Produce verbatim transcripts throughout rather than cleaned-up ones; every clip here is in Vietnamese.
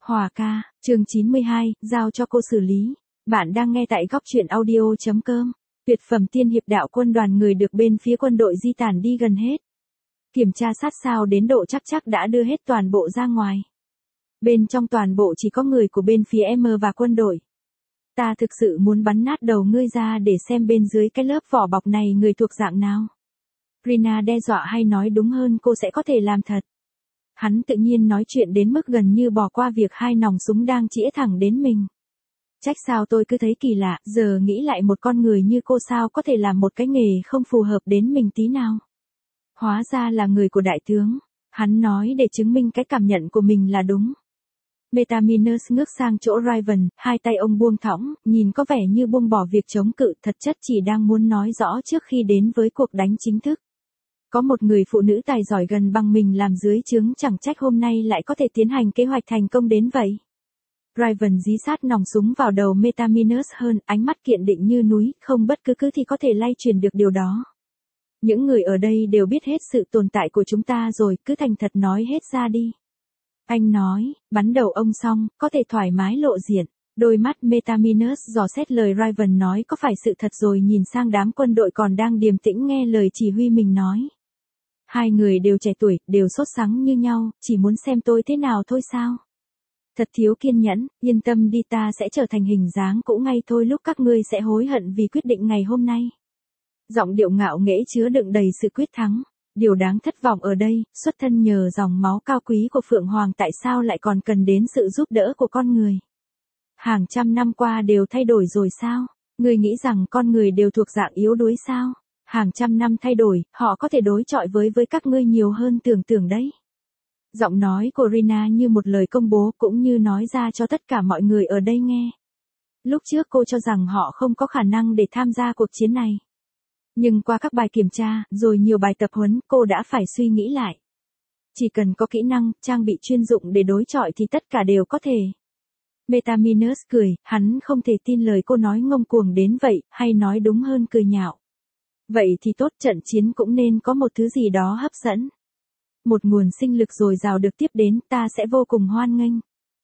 Hòa ca, chương chín mươi hai, giao cho cô xử lý. Bạn đang nghe tại góc truyện audio.com. Tuyệt phẩm tiên hiệp đạo quân đoàn người được bên phía quân đội di tản đi gần hết. Kiểm tra sát sao đến độ chắc chắc đã đưa hết toàn bộ ra ngoài. Bên trong toàn bộ chỉ có người của bên phía M và quân đội. Ta thực sự muốn bắn nát đầu ngươi ra để xem bên dưới cái lớp vỏ bọc này người thuộc dạng nào. Rina đe dọa hay nói đúng hơn cô sẽ có thể làm thật. Hắn tự nhiên nói chuyện đến mức gần như bỏ qua việc hai nòng súng đang chĩa thẳng đến mình. Trách sao tôi cứ thấy kỳ lạ, giờ nghĩ lại một con người như cô sao có thể làm một cái nghề không phù hợp đến mình tí nào. Hóa ra là người của đại tướng. Hắn nói để chứng minh cái cảm nhận của mình là đúng. Metaminus ngước sang chỗ Raven, hai tay ông buông thõng, nhìn có vẻ như buông bỏ việc chống cự, thật chất chỉ đang muốn nói rõ trước khi đến với cuộc đánh chính thức. Có một người phụ nữ tài giỏi gần bằng mình làm dưới trướng, chẳng trách hôm nay lại có thể tiến hành kế hoạch thành công đến vậy. Raven dí sát nòng súng vào đầu Metaminus hơn, ánh mắt kiên định như núi, không bất cứ cứ thì có thể lay truyền được điều đó. Những người ở đây đều biết hết sự tồn tại của chúng ta rồi, cứ thành thật nói hết ra đi. Anh nói, bắn đầu ông xong, có thể thoải mái lộ diện. Đôi mắt Metaminus dò xét lời Raven nói có phải sự thật rồi nhìn sang đám quân đội còn đang điềm tĩnh nghe lời chỉ huy mình nói. Hai người đều trẻ tuổi, đều sốt sắng như nhau, chỉ muốn xem tôi thế nào thôi sao. Thật thiếu kiên nhẫn, yên tâm đi, ta sẽ trở thành hình dáng cũ ngay thôi, lúc các ngươi sẽ hối hận vì quyết định ngày hôm nay. Giọng điệu ngạo nghễ chứa đựng đầy sự quyết thắng. Điều đáng thất vọng ở đây, xuất thân nhờ dòng máu cao quý của Phượng Hoàng tại sao lại còn cần đến sự giúp đỡ của con người. Hàng trăm năm qua đều thay đổi rồi sao? Ngươi nghĩ rằng con người đều thuộc dạng yếu đuối sao? Hàng trăm năm thay đổi, họ có thể đối chọi với với các ngươi nhiều hơn tưởng tượng đấy. Giọng nói của Rina như một lời công bố cũng như nói ra cho tất cả mọi người ở đây nghe. Lúc trước cô cho rằng họ không có khả năng để tham gia cuộc chiến này. Nhưng qua các bài kiểm tra, rồi nhiều bài tập huấn, cô đã phải suy nghĩ lại. Chỉ cần có kỹ năng, trang bị chuyên dụng để đối chọi thì tất cả đều có thể. Metaminus cười, hắn không thể tin lời cô nói ngông cuồng đến vậy, hay nói đúng hơn cười nhạo. Vậy thì tốt, trận chiến cũng nên có một thứ gì đó hấp dẫn. Một nguồn sinh lực dồi dào được tiếp đến, ta sẽ vô cùng hoan nghênh.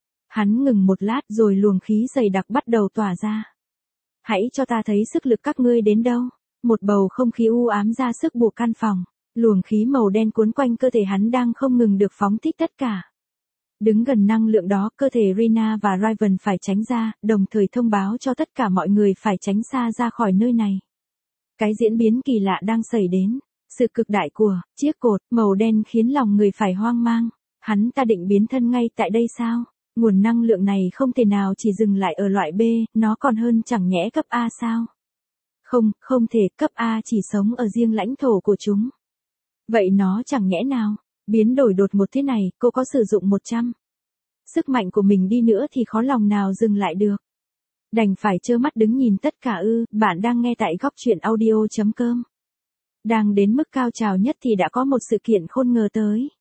Hắn ngừng một lát rồi luồng khí dày đặc bắt đầu tỏa ra. Hãy cho ta thấy sức lực các ngươi đến đâu. Một bầu không khí u ám ra sức buộc căn phòng. Luồng khí màu đen cuốn quanh cơ thể hắn đang không ngừng được phóng thích tất cả. Đứng gần năng lượng đó, cơ thể Rina và Raven phải tránh ra, đồng thời thông báo cho tất cả mọi người phải tránh xa ra khỏi nơi này. Cái diễn biến kỳ lạ đang xảy đến. Sự cực đại của chiếc cột màu đen khiến lòng người phải hoang mang. Hắn ta định biến thân ngay tại đây sao? Nguồn năng lượng này không thể nào chỉ dừng lại ở loại B, nó còn hơn chẳng nhẽ cấp A sao? Không, không thể, cấp A chỉ sống ở riêng lãnh thổ của chúng. Vậy nó chẳng nhẽ nào, biến đổi đột ngột thế này, cô có sử dụng một trăm. Sức mạnh của mình đi nữa thì khó lòng nào dừng lại được. Đành phải trơ mắt đứng nhìn tất cả ư, bạn đang nghe tại góc truyện audio.com. Đang đến mức cao trào nhất thì đã có một sự kiện khôn ngờ tới.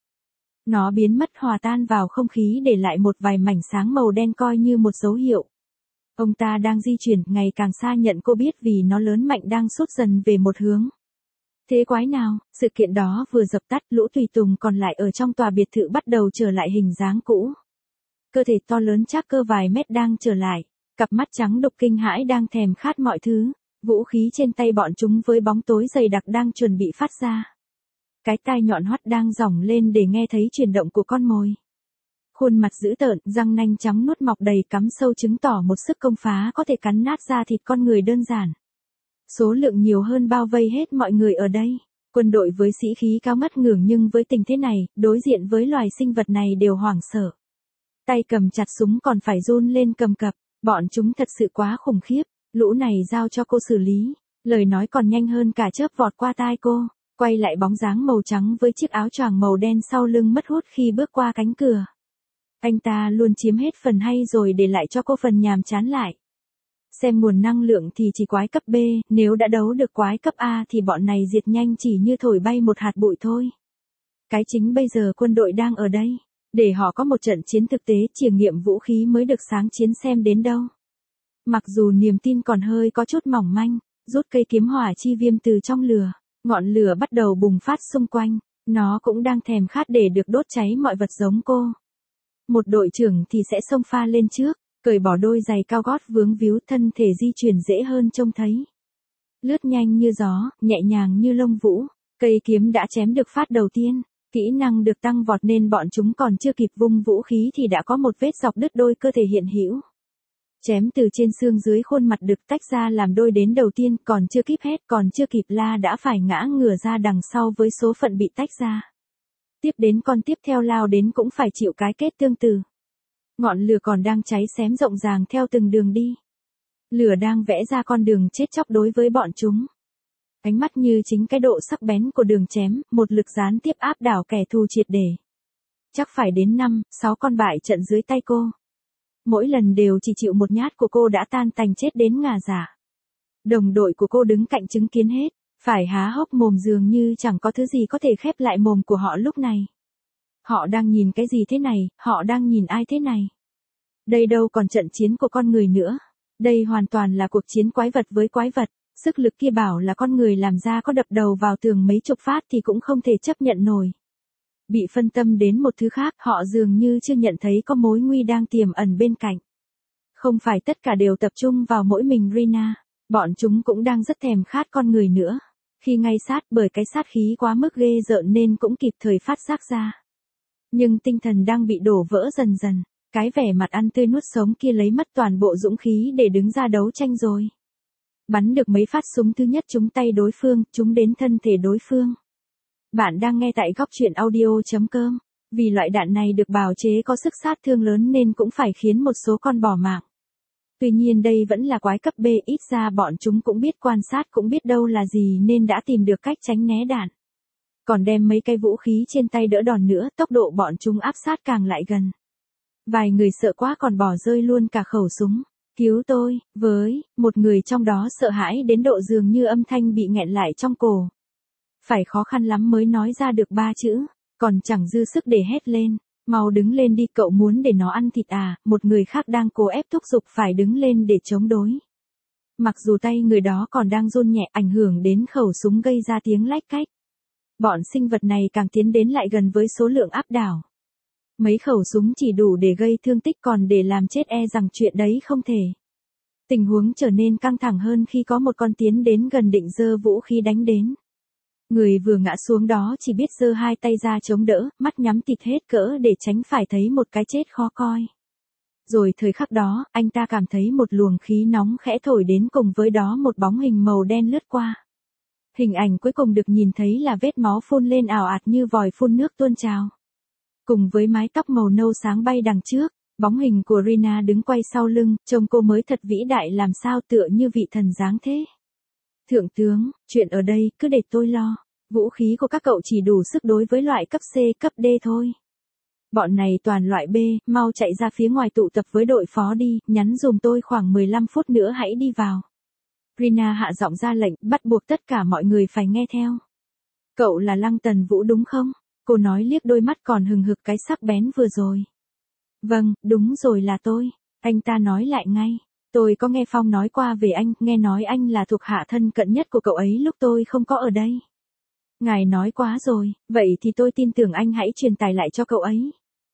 Nó biến mất hòa tan vào không khí để lại một vài mảnh sáng màu đen coi như một dấu hiệu. Ông ta đang di chuyển ngày càng xa nhận cô biết vì nó lớn mạnh đang sút dần về một hướng. Thế quái nào, sự kiện đó vừa dập tắt, lũ tùy tùng còn lại ở trong tòa biệt thự bắt đầu trở lại hình dáng cũ. Cơ thể to lớn chắc cơ vài mét đang trở lại, cặp mắt trắng đục kinh hãi đang thèm khát mọi thứ, vũ khí trên tay bọn chúng với bóng tối dày đặc đang chuẩn bị phát ra. Cái tai nhọn hoắt đang dỏng lên để nghe thấy chuyển động của con mồi. Khuôn mặt dữ tợn, răng nanh trắng nuốt mọc đầy cắm sâu chứng tỏ một sức công phá có thể cắn nát da thịt con người đơn giản. Số lượng nhiều hơn bao vây hết mọi người ở đây. Quân đội với sĩ khí cao ngất ngưởng nhưng với tình thế này, đối diện với loài sinh vật này đều hoảng sợ. Tay cầm chặt súng còn phải run lên cầm cập, bọn chúng thật sự quá khủng khiếp, lũ này giao cho cô xử lý. Lời nói còn nhanh hơn cả chớp vọt qua tai cô, quay lại bóng dáng màu trắng với chiếc áo choàng màu đen sau lưng mất hút khi bước qua cánh cửa. Anh ta luôn chiếm hết phần hay rồi để lại cho cô phần nhàm chán lại. Xem nguồn năng lượng thì chỉ quái cấp B, nếu đã đấu được quái cấp A thì bọn này diệt nhanh chỉ như thổi bay một hạt bụi thôi. Cái chính bây giờ quân đội đang ở đây, để họ có một trận chiến thực tế chiêm nghiệm vũ khí mới được sáng chiến xem đến đâu. Mặc dù niềm tin còn hơi có chút mỏng manh, rút cây kiếm hỏa chi viêm từ trong lửa, ngọn lửa bắt đầu bùng phát xung quanh, nó cũng đang thèm khát để được đốt cháy mọi vật giống cô. Một đội trưởng thì sẽ xông pha lên trước, cởi bỏ đôi giày cao gót vướng víu, thân thể di chuyển dễ hơn trông thấy. Lướt nhanh như gió, nhẹ nhàng như lông vũ, cây kiếm đã chém được phát đầu tiên, kỹ năng được tăng vọt nên bọn chúng còn chưa kịp vung vũ khí thì đã có một vết dọc đứt đôi cơ thể hiện hữu. Chém từ trên xương dưới khuôn mặt được tách ra làm đôi đến đầu tiên, còn chưa kịp hét, còn chưa kịp la đã phải ngã ngửa ra đằng sau với số phận bị tách ra. Tiếp đến con tiếp theo lao đến cũng phải chịu cái kết tương tự. Ngọn lửa còn đang cháy xém rộng ràng theo từng đường đi. Lửa đang vẽ ra con đường chết chóc đối với bọn chúng. Ánh mắt như chính cái độ sắc bén của đường chém, một lực gián tiếp áp đảo kẻ thù triệt để. Chắc phải đến năm, sáu con bại trận dưới tay cô. Mỗi lần đều chỉ chịu một nhát của cô đã tan tành chết đến ngà rả. Đồng đội của cô đứng cạnh chứng kiến hết, phải há hốc mồm dường như chẳng có thứ gì có thể khép lại mồm của họ lúc này. Họ đang nhìn cái gì thế này, họ đang nhìn ai thế này? Đây đâu còn trận chiến của con người nữa. Đây hoàn toàn là cuộc chiến quái vật với quái vật. Sức lực kia bảo là con người làm ra có đập đầu vào tường mấy chục phát thì cũng không thể chấp nhận nổi. Bị phân tâm đến một thứ khác, họ dường như chưa nhận thấy có mối nguy đang tiềm ẩn bên cạnh. Không phải tất cả đều tập trung vào mỗi mình Rina, bọn chúng cũng đang rất thèm khát con người nữa. Khi ngay sát bởi cái sát khí quá mức ghê rợn nên cũng kịp thời phát giác ra. Nhưng tinh thần đang bị đổ vỡ dần dần, cái vẻ mặt ăn tươi nuốt sống kia lấy mất toàn bộ dũng khí để đứng ra đấu tranh rồi. Bắn được mấy phát súng thứ nhất trúng tay đối phương, trúng đến thân thể đối phương. Bạn đang nghe tại góc truyện audio chấm com. Vì loại đạn này được bào chế có sức sát thương lớn nên cũng phải khiến một số con bỏ mạng. Tuy nhiên đây vẫn là quái cấp B, ít ra bọn chúng cũng biết quan sát, cũng biết đâu là gì nên đã tìm được cách tránh né đạn. Còn đem mấy cây vũ khí trên tay đỡ đòn nữa, tốc độ bọn chúng áp sát càng lại gần. Vài người sợ quá còn bỏ rơi luôn cả khẩu súng. Cứu tôi, với, một người trong đó sợ hãi đến độ dường như âm thanh bị nghẹn lại trong cổ. Phải khó khăn lắm mới nói ra được ba chữ, còn chẳng dư sức để hét lên. Mau đứng lên đi, cậu muốn để nó ăn thịt à? Một người khác đang cố ép thúc giục phải đứng lên để chống đối. Mặc dù tay người đó còn đang run nhẹ, ảnh hưởng đến khẩu súng gây ra tiếng lách cách. Bọn sinh vật này càng tiến đến lại gần với số lượng áp đảo. Mấy khẩu súng chỉ đủ để gây thương tích, còn để làm chết e rằng chuyện đấy không thể. Tình huống trở nên căng thẳng hơn khi có một con tiến đến gần định giơ vũ khí đánh đến. Người vừa ngã xuống đó chỉ biết giơ hai tay ra chống đỡ, mắt nhắm tịt hết cỡ để tránh phải thấy một cái chết khó coi. Rồi thời khắc đó, anh ta cảm thấy một luồng khí nóng khẽ thổi đến, cùng với đó một bóng hình màu đen lướt qua. Hình ảnh cuối cùng được nhìn thấy là vết máu phun lên ào ạt như vòi phun nước tuôn trào. Cùng với mái tóc màu nâu sáng bay đằng trước, bóng hình của Rina đứng quay sau lưng, trông cô mới thật vĩ đại làm sao, tựa như vị thần dáng thế. Thượng tướng, chuyện ở đây cứ để tôi lo. Vũ khí của các cậu chỉ đủ sức đối với loại cấp C, cấp D thôi. Bọn này toàn loại B, mau chạy ra phía ngoài tụ tập với đội phó đi, nhắn dùm tôi khoảng mười lăm phút nữa hãy đi vào. Rina hạ giọng ra lệnh, bắt buộc tất cả mọi người phải nghe theo. Cậu là Lăng Tần Vũ đúng không? Cô nói liếc đôi mắt còn hừng hực cái sắc bén vừa rồi. Vâng, đúng rồi là tôi. Anh ta nói lại ngay. Tôi có nghe Phong nói qua về anh, nghe nói anh là thuộc hạ thân cận nhất của cậu ấy lúc tôi không có ở đây. Ngài nói quá rồi, vậy thì tôi tin tưởng anh, hãy truyền tải lại cho cậu ấy.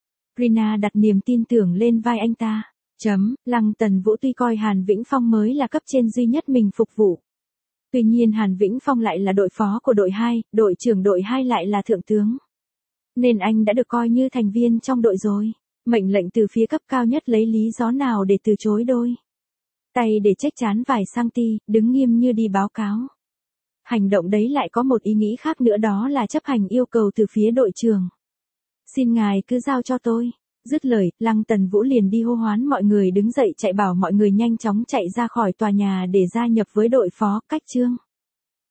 Rina đặt niềm tin tưởng lên vai anh ta. Chấm, Lăng Tần Vũ tuy coi Hàn Vĩnh Phong mới là cấp trên duy nhất mình phục vụ. Tuy nhiên Hàn Vĩnh Phong lại là đội phó của đội hai, đội trưởng đội hai lại là thượng tướng. Nên anh đã được coi như thành viên trong đội rồi. Mệnh lệnh từ phía cấp cao nhất lấy lý do nào để từ chối đôi tay để check chán vài cm, đứng nghiêm như đi báo cáo. Hành động đấy lại có một ý nghĩ khác nữa, đó là chấp hành yêu cầu từ phía đội trưởng. Xin ngài cứ giao cho tôi. Dứt lời, Lăng Tần Vũ liền đi hô hoán mọi người đứng dậy, chạy bảo mọi người nhanh chóng chạy ra khỏi tòa nhà để gia nhập với đội phó. Cách chương